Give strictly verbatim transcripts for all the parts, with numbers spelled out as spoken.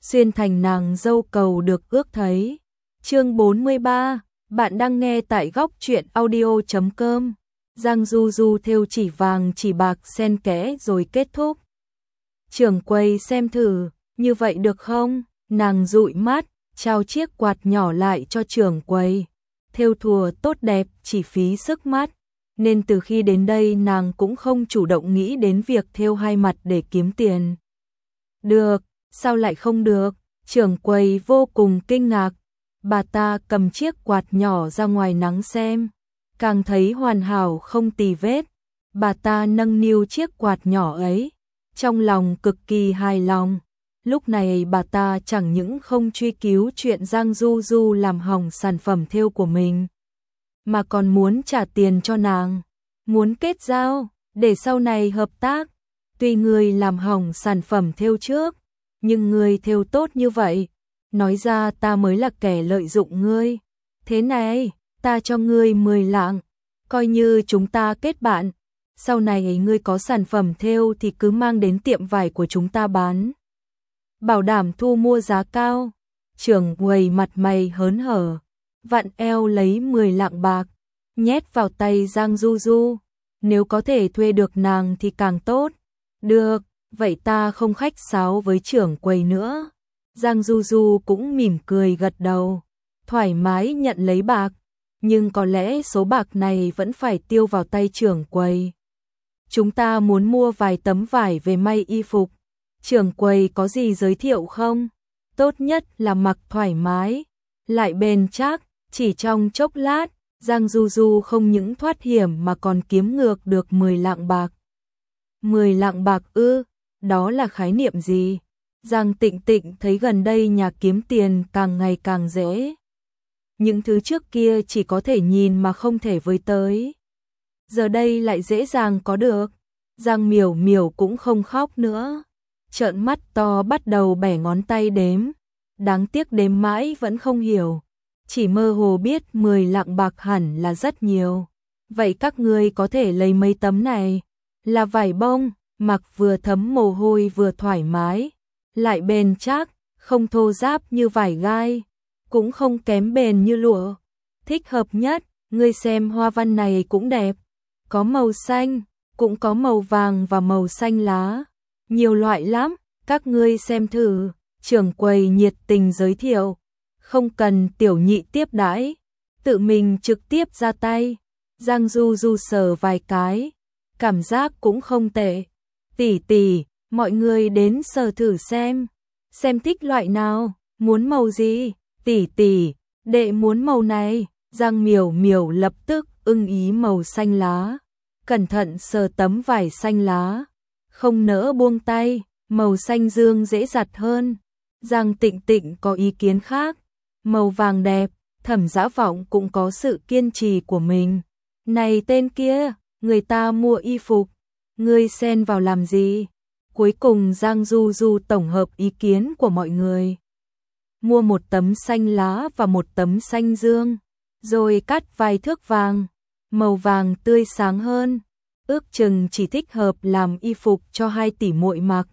xuyên thành nàng dâu cầu được ước thấy. Chương bốn mươi ba, bạn đang nghe tại góc truyện audio chấm com. Giang Du Du thêu chỉ vàng chỉ bạc xen kẽ rồi kết thúc. Trưởng quầy xem thử, như vậy được không? Nàng dụi mắt, trao chiếc quạt nhỏ lại cho trưởng quầy. Thêu thùa tốt đẹp chỉ phí sức mắt, nên từ khi đến đây nàng cũng không chủ động nghĩ đến việc thêu hai mặt để kiếm tiền. Được, sao lại không được? Trưởng quầy vô cùng kinh ngạc. Bà ta cầm chiếc quạt nhỏ ra ngoài nắng xem, càng thấy hoàn hảo không tì vết. Bà ta nâng niu chiếc quạt nhỏ ấy, trong lòng cực kỳ hài lòng. Lúc này bà ta chẳng những không truy cứu chuyện Giang Du Du làm hỏng sản phẩm thêu của mình, mà còn muốn trả tiền cho nàng, muốn kết giao, để sau này hợp tác. Tuy ngươi làm hỏng sản phẩm thêu trước, nhưng ngươi thêu tốt như vậy, nói ra ta mới là kẻ lợi dụng ngươi. Thế này, ta cho ngươi mười lạng, coi như chúng ta kết bạn. Sau này ngươi có sản phẩm thêu thì cứ mang đến tiệm vải của chúng ta bán, bảo đảm thu mua giá cao. Trưởng quầy mặt mày hớn hở, vặn eo lấy mười lạng bạc, nhét vào tay Giang Du Du. Nếu có thể thuê được nàng thì càng tốt. Được, vậy ta không khách sáo với trưởng quầy nữa. Giang Du Du cũng mỉm cười gật đầu, thoải mái nhận lấy bạc, nhưng có lẽ số bạc này vẫn phải tiêu vào tay trưởng quầy. Chúng ta muốn mua vài tấm vải về may y phục, trưởng quầy có gì giới thiệu không? Tốt nhất là mặc thoải mái, lại bền chắc. Chỉ trong chốc lát, Giang Du Du không những thoát hiểm mà còn kiếm ngược được mười lạng bạc. mười lạng bạc ư? Đó là khái niệm gì? Giang Tịnh Tịnh thấy gần đây nhà kiếm tiền càng ngày càng dễ. Những thứ trước kia chỉ có thể nhìn mà không thể với tới, giờ đây lại dễ dàng có được. Giang Miểu Miểu cũng không khóc nữa, trợn mắt to bắt đầu bẻ ngón tay đếm. Đáng tiếc đếm mãi vẫn không hiểu, chỉ mơ hồ biết mười lạng bạc hẳn là rất nhiều. Vậy các ngươi có thể lấy mấy tấm này? Là vải bông, mặc vừa thấm mồ hôi vừa thoải mái, lại bền chắc, không thô ráp như vải gai, cũng không kém bền như lụa. Thích hợp nhất, ngươi xem hoa văn này cũng đẹp, có màu xanh, cũng có màu vàng và màu xanh lá, nhiều loại lắm, các ngươi xem thử. Trưởng quầy nhiệt tình giới thiệu, không cần tiểu nhị tiếp đãi, tự mình trực tiếp ra tay. Giang Du Du sờ vài cái, cảm giác cũng không tệ. Tỷ tỷ, mọi người đến sờ thử xem, xem thích loại nào, muốn màu gì? Tỷ tỷ, đệ muốn màu này. Giang Miểu Miểu lập tức ưng ý màu xanh lá, cẩn thận sờ tấm vải xanh lá, không nỡ buông tay, màu xanh dương dễ giặt hơn. Giang Tịnh Tịnh có ý kiến khác, màu vàng đẹp. Thẩm Dã Vọng cũng có sự kiên trì của mình. Này tên kia, người ta mua y phục, ngươi xen vào làm gì? Cuối cùng Giang Du Du tổng hợp ý kiến của mọi người, mua một tấm xanh lá và một tấm xanh dương, rồi cắt vài thước vàng, màu vàng tươi sáng hơn, ước chừng chỉ thích hợp làm y phục cho hai tỷ muội mặc,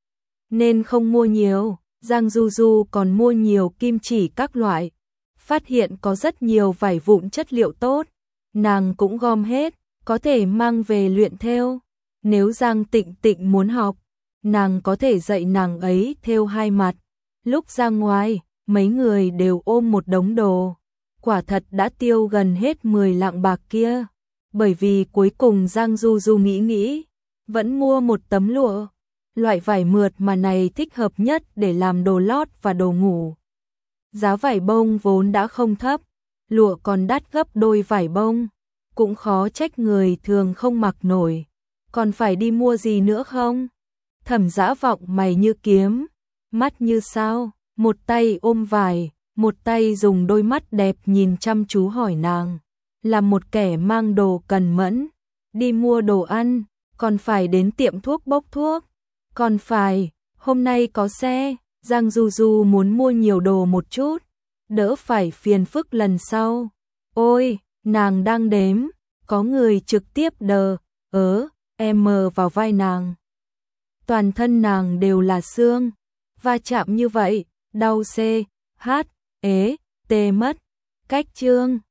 nên không mua nhiều. Giang Du Du còn mua nhiều kim chỉ các loại, phát hiện có rất nhiều vải vụn chất liệu tốt, nàng cũng gom hết, có thể mang về luyện thêu. Nếu Giang Tịnh Tịnh muốn học, nàng có thể dạy nàng ấy thêu hai mặt. Lúc ra ngoài, mấy người đều ôm một đống đồ, quả thật đã tiêu gần hết mười lạng bạc kia. Bởi vì cuối cùng Giang Du Du nghĩ nghĩ, vẫn mua một tấm lụa. Loại vải mượt mà này thích hợp nhất để làm đồ lót và đồ ngủ. Giá vải bông vốn đã không thấp, lụa còn đắt gấp đôi vải bông, cũng khó trách người thường không mặc nổi. Còn phải đi mua gì nữa không? Thẩm Dã Vọng mày như kiếm, mắt như sao, một tay ôm vải, một tay dùng đôi mắt đẹp nhìn chăm chú hỏi nàng. Là một kẻ mang đồ cần mẫn, đi mua đồ ăn, còn phải đến tiệm thuốc bốc thuốc. Còn phải, hôm nay có xe. Giang Du Du muốn mua nhiều đồ một chút, đỡ phải phiền phức lần sau. Ôi, nàng đang đếm, có người trực tiếp đờ, ớ, em mờ vào vai nàng. Toàn thân nàng đều là xương, va chạm như vậy, đau c, h, ế, tê mất. Cách chương